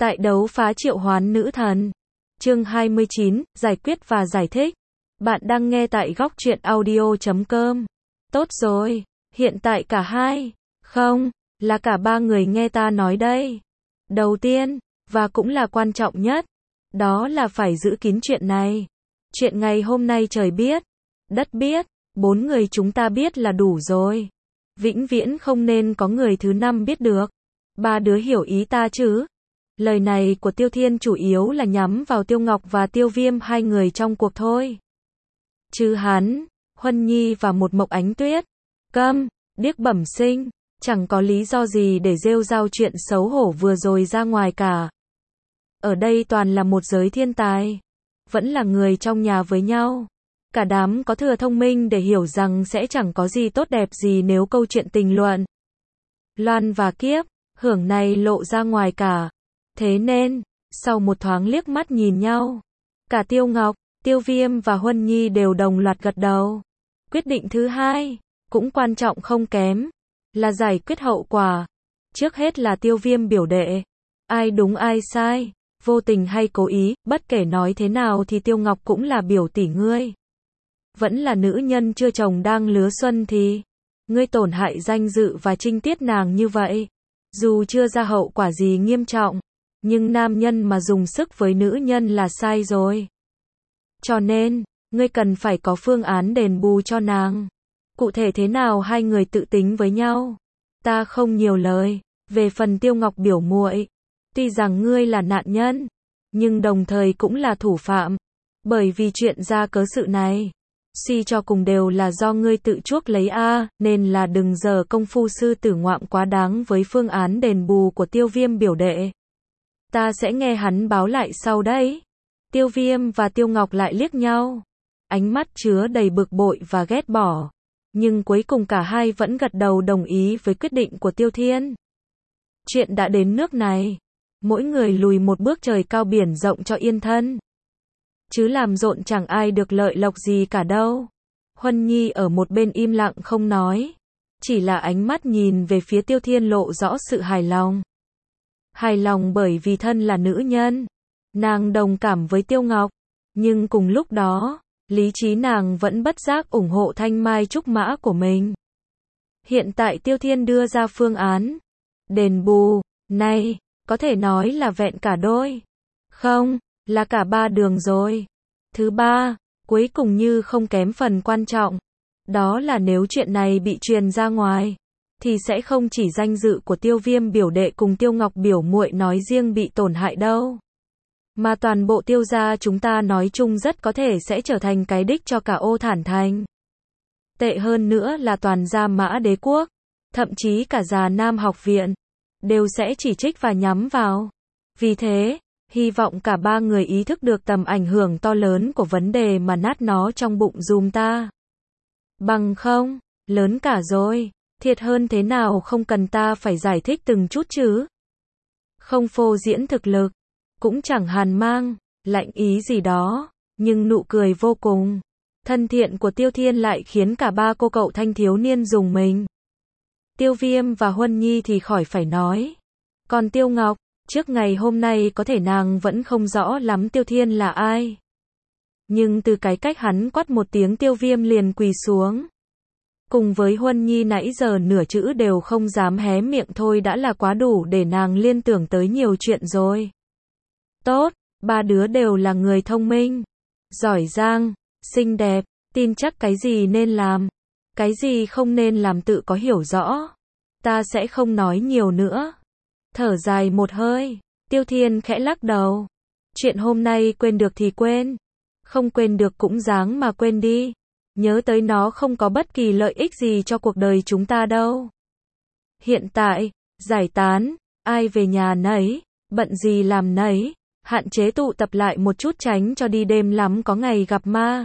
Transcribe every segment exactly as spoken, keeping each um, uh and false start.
Tại đấu phá triệu hoán nữ thần. Chương hai mươi chín, giải quyết và giải thích. Bạn đang nghe tại góc truyện audio chấm com. Tốt rồi, hiện tại cả hai, không, là cả ba người nghe ta nói đây. Đầu tiên, và cũng là quan trọng nhất, đó là phải giữ kín chuyện này. Chuyện ngày hôm nay trời biết, đất biết, bốn người chúng ta biết là đủ rồi. Vĩnh viễn không nên có người thứ năm biết được. Ba đứa hiểu ý ta chứ? Lời này của Tiêu Thiên chủ yếu là nhắm vào Tiêu Ngọc và Tiêu Viêm, hai người trong cuộc thôi. Chứ hắn, Huân Nhi và một Mộc Ánh Tuyết, câm, điếc bẩm sinh, chẳng có lý do gì để rêu rao chuyện xấu hổ vừa rồi ra ngoài cả. Ở đây toàn là một giới thiên tài, vẫn là người trong nhà với nhau. Cả đám có thừa thông minh để hiểu rằng sẽ chẳng có gì tốt đẹp gì nếu câu chuyện tình luận Loan và Kiếp, Hưởng này lộ ra ngoài cả. Thế nên, sau một thoáng liếc mắt nhìn nhau, cả Tiêu Ngọc, Tiêu Viêm và Huân Nhi đều đồng loạt gật đầu. Quyết định thứ hai, cũng quan trọng không kém, là giải quyết hậu quả. Trước hết là Tiêu Viêm biểu đệ. Ai đúng ai sai, vô tình hay cố ý, bất kể nói thế nào thì Tiêu Ngọc cũng là biểu tỷ ngươi. Vẫn là nữ nhân chưa chồng đang lứa xuân thì ngươi tổn hại danh dự và trinh tiết nàng như vậy. Dù chưa ra hậu quả gì nghiêm trọng, nhưng nam nhân mà dùng sức với nữ nhân là sai rồi. Cho nên, ngươi cần phải có phương án đền bù cho nàng. Cụ thể thế nào hai người tự tính với nhau. Ta không nhiều lời. Về phần Tiêu Ngọc biểu muội, tuy rằng ngươi là nạn nhân, nhưng đồng thời cũng là thủ phạm. Bởi vì chuyện ra cớ sự này, suy cho cùng đều là do ngươi tự chuốc lấy a, nên là đừng giờ công phu sư tử ngoạm quá đáng với phương án đền bù của Tiêu Viêm biểu đệ. Ta sẽ nghe hắn báo lại sau đấy. Tiêu Viêm và Tiêu Ngọc lại liếc nhau, ánh mắt chứa đầy bực bội và ghét bỏ. Nhưng cuối cùng cả hai vẫn gật đầu đồng ý với quyết định của Tiêu Thiên. Chuyện đã đến nước này, mỗi người lùi một bước trời cao biển rộng cho yên thân. Chứ làm rộn chẳng ai được lợi lộc gì cả đâu. Huân Nhi ở một bên im lặng không nói, chỉ là ánh mắt nhìn về phía Tiêu Thiên lộ rõ sự hài lòng. Hài lòng bởi vì thân là nữ nhân, nàng đồng cảm với Tiêu Ngọc, nhưng cùng lúc đó, lý trí nàng vẫn bất giác ủng hộ thanh mai trúc mã của mình. Hiện tại Tiêu Thiên đưa ra phương án đền bù này, có thể nói là vẹn cả đôi. Không, là cả ba đường rồi. Thứ ba, cuối cùng như không kém phần quan trọng, đó là nếu chuyện này bị truyền ra ngoài, thì sẽ không chỉ danh dự của Tiêu Viêm biểu đệ cùng Tiêu Ngọc biểu muội nói riêng bị tổn hại đâu, mà toàn bộ Tiêu gia chúng ta nói chung rất có thể sẽ trở thành cái đích cho cả Ô Thản Thành. Tệ hơn nữa là toàn gia Mã Đế Quốc, thậm chí cả Già Nam học viện, đều sẽ chỉ trích và nhắm vào. Vì thế, hy vọng cả ba người ý thức được tầm ảnh hưởng to lớn của vấn đề mà nát nó trong bụng dùm ta. Bằng không, lớn cả rồi, thiệt hơn thế nào không cần ta phải giải thích từng chút chứ. Không phô diễn thực lực, cũng chẳng hàn mang, lạnh ý gì đó, nhưng nụ cười vô cùng thân thiện của Tiêu Thiên lại khiến cả ba cô cậu thanh thiếu niên rùng mình. Tiêu Viêm và Huân Nhi thì khỏi phải nói. Còn Tiêu Ngọc, trước ngày hôm nay có thể nàng vẫn không rõ lắm Tiêu Thiên là ai. Nhưng từ cái cách hắn quát một tiếng Tiêu Viêm liền quỳ xuống. Cùng với Huân Nhi nãy giờ nửa chữ đều không dám hé miệng thôi đã là quá đủ để nàng liên tưởng tới nhiều chuyện rồi. Tốt, ba đứa đều là người thông minh, giỏi giang, xinh đẹp, tin chắc cái gì nên làm, cái gì không nên làm tự có hiểu rõ. Ta sẽ không nói nhiều nữa. Thở dài một hơi, Tiêu Thiên khẽ lắc đầu. Chuyện hôm nay quên được thì quên, không quên được cũng ráng mà quên đi. Nhớ tới nó không có bất kỳ lợi ích gì cho cuộc đời chúng ta đâu. Hiện tại, giải tán, ai về nhà nấy, bận gì làm nấy, hạn chế tụ tập lại một chút tránh cho đi đêm lắm có ngày gặp ma.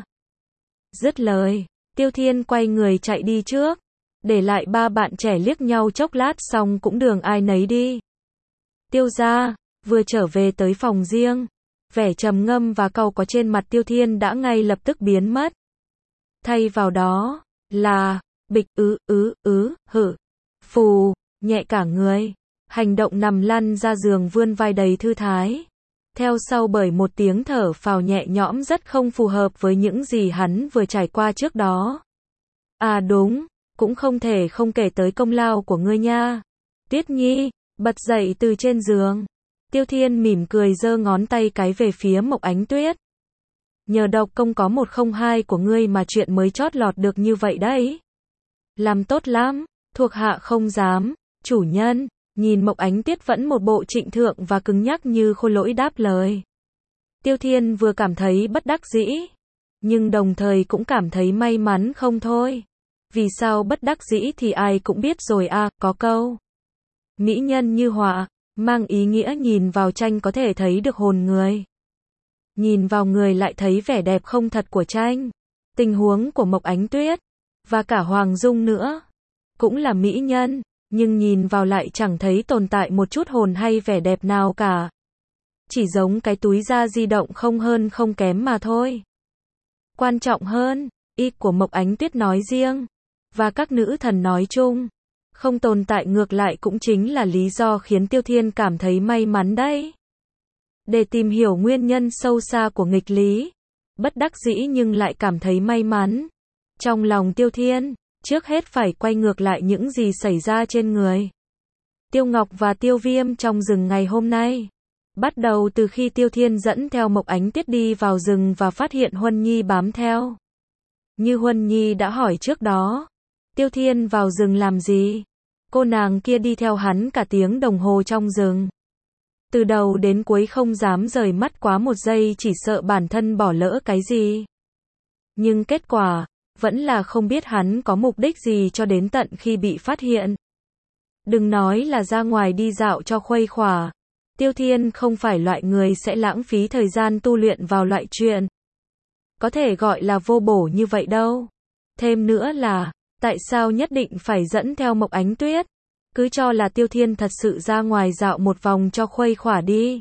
Dứt lời, Tiêu Thiên quay người chạy đi trước, để lại ba bạn trẻ liếc nhau chốc lát xong cũng đường ai nấy đi. Tiêu gia, vừa trở về tới phòng riêng, vẻ trầm ngâm và cau có trên mặt Tiêu Thiên đã ngay lập tức biến mất. Thay vào đó, là, bịch ứ ứ ứ, hử, phù, nhẹ cả người. Hành động nằm lăn ra giường vươn vai đầy thư thái. Theo sau bởi một tiếng thở phào nhẹ nhõm rất không phù hợp với những gì hắn vừa trải qua trước đó. À đúng, cũng không thể không kể tới công lao của ngươi nha. Tuyết Nhi, bật dậy từ trên giường. Tiêu Thiên mỉm cười giơ ngón tay cái về phía Mộc Ánh Tuyết. Nhờ độc công có một không hai của ngươi mà chuyện mới chót lọt được như vậy đấy. Làm tốt lắm, thuộc hạ không dám, chủ nhân. Nhìn Mộc Ánh Tuyết vẫn một bộ trịnh thượng và cứng nhắc như khôi lỗi đáp lời. Tiêu Thiên vừa cảm thấy bất đắc dĩ, nhưng đồng thời cũng cảm thấy may mắn không thôi. Vì sao bất đắc dĩ thì ai cũng biết rồi à, có câu. Mỹ nhân như họa, mang ý nghĩa nhìn vào tranh có thể thấy được hồn người. Nhìn vào người lại thấy vẻ đẹp không thật của tranh. Tình huống của Mộc Ánh Tuyết, và cả Hoàng Dung nữa, cũng là mỹ nhân. Nhưng nhìn vào lại chẳng thấy tồn tại một chút hồn hay vẻ đẹp nào cả. Chỉ giống cái túi da di động không hơn không kém mà thôi. Quan trọng hơn, ý của Mộc Ánh Tuyết nói riêng, và các nữ thần nói chung, không tồn tại ngược lại cũng chính là lý do khiến Tiêu Thiên cảm thấy may mắn đấy. Để tìm hiểu nguyên nhân sâu xa của nghịch lý, bất đắc dĩ nhưng lại cảm thấy may mắn. Trong lòng Tiêu Thiên, trước hết phải quay ngược lại những gì xảy ra trên người Tiêu Ngọc và Tiêu Viêm trong rừng ngày hôm nay. Bắt đầu từ khi Tiêu Thiên dẫn theo Mộc Ánh Tuyết đi vào rừng và phát hiện Huân Nhi bám theo. Như Huân Nhi đã hỏi trước đó, Tiêu Thiên vào rừng làm gì? Cô nàng kia đi theo hắn cả tiếng đồng hồ trong rừng. Từ đầu đến cuối không dám rời mắt quá một giây, chỉ sợ bản thân bỏ lỡ cái gì. Nhưng kết quả vẫn là không biết hắn có mục đích gì cho đến tận khi bị phát hiện. Đừng nói là ra ngoài đi dạo cho khuây khỏa. Tiêu Thiên không phải loại người sẽ lãng phí thời gian tu luyện vào loại chuyện có thể gọi là vô bổ như vậy đâu. Thêm nữa là, tại sao nhất định phải dẫn theo Mộc Ánh Tuyết? Cứ cho là Tiêu Thiên thật sự ra ngoài dạo một vòng cho khuây khỏa đi.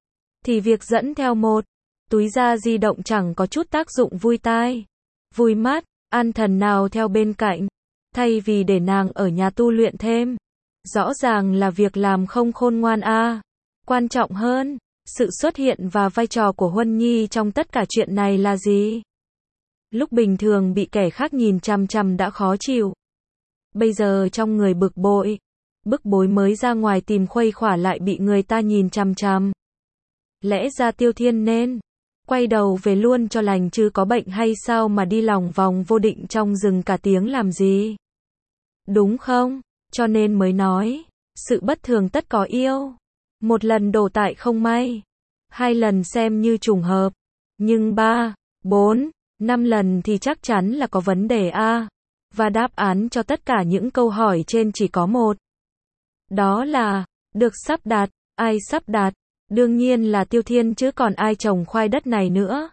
Thì việc dẫn theo một túi da di động chẳng có chút tác dụng vui tai, vui mắt, an thần nào theo bên cạnh, thay vì để nàng ở nhà tu luyện thêm. Rõ ràng là việc làm không khôn ngoan a. À. Quan trọng hơn, sự xuất hiện và vai trò của Huân Nhi trong tất cả chuyện này là gì? Lúc bình thường bị kẻ khác nhìn chằm chằm đã khó chịu. Bây giờ trong người bực bội, bức bối mới ra ngoài tìm khuây khỏa lại bị người ta nhìn chằm chằm. Lẽ ra Tiêu Thiên nên quay đầu về luôn cho lành chứ có bệnh hay sao mà đi lòng vòng vô định trong rừng cả tiếng làm gì? Đúng không? Cho nên mới nói, sự bất thường tất có yêu. Một lần đổ tại không may, hai lần xem như trùng hợp, nhưng ba, bốn, năm lần thì chắc chắn là có vấn đề a. Và đáp án cho tất cả những câu hỏi trên chỉ có một. Đó là, được sắp đặt, ai sắp đặt? Đương nhiên là Tiêu Thiên chứ còn ai trồng khoai đất này nữa.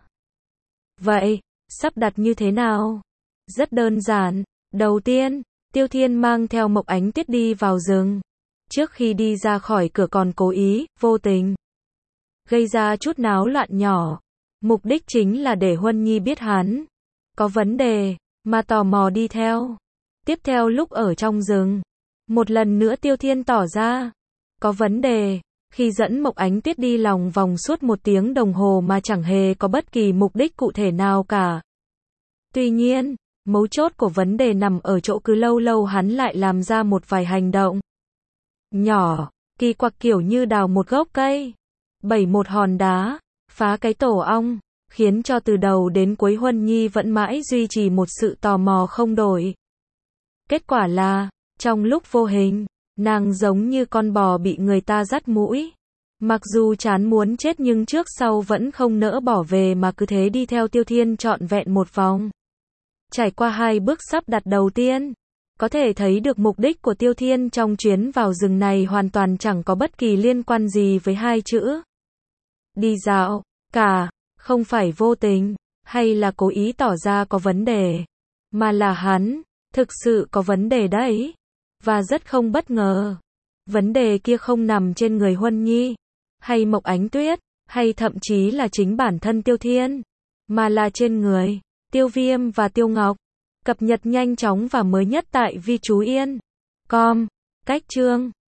Vậy, sắp đặt như thế nào? Rất đơn giản. Đầu tiên, Tiêu Thiên mang theo Mộc Ánh Tuyết đi vào rừng. Trước khi đi ra khỏi cửa còn cố ý, vô tình gây ra chút náo loạn nhỏ. Mục đích chính là để Huân Nhi biết hắn có vấn đề, mà tò mò đi theo. Tiếp theo lúc ở trong rừng, một lần nữa Tiêu Thiên tỏ ra có vấn đề. Khi dẫn Mộc Ánh Tuyết đi lòng vòng suốt một tiếng đồng hồ mà chẳng hề có bất kỳ mục đích cụ thể nào cả. Tuy nhiên, mấu chốt của vấn đề nằm ở chỗ cứ lâu lâu hắn lại làm ra một vài hành động nhỏ, kỳ quặc kiểu như đào một gốc cây, bẩy một hòn đá, phá cái tổ ong, khiến cho từ đầu đến cuối Huân Nhi vẫn mãi duy trì một sự tò mò không đổi. Kết quả là, trong lúc vô hình, nàng giống như con bò bị người ta dắt mũi. Mặc dù chán muốn chết nhưng trước sau vẫn không nỡ bỏ về mà cứ thế đi theo Tiêu Thiên trọn vẹn một vòng. Trải qua hai bước sắp đặt đầu tiên, có thể thấy được mục đích của Tiêu Thiên trong chuyến vào rừng này hoàn toàn chẳng có bất kỳ liên quan gì với hai chữ đi dạo cả, không phải vô tình, hay là cố ý tỏ ra có vấn đề, mà là hắn thực sự có vấn đề đấy. Và rất không bất ngờ, vấn đề kia không nằm trên người Huân Nhi, hay Mộc Ánh Tuyết, hay thậm chí là chính bản thân Tiêu Thiên, mà là trên người Tiêu Viêm và Tiêu Ngọc. Cập nhật nhanh chóng và mới nhất tại vi chú yên chấm com. Cách chương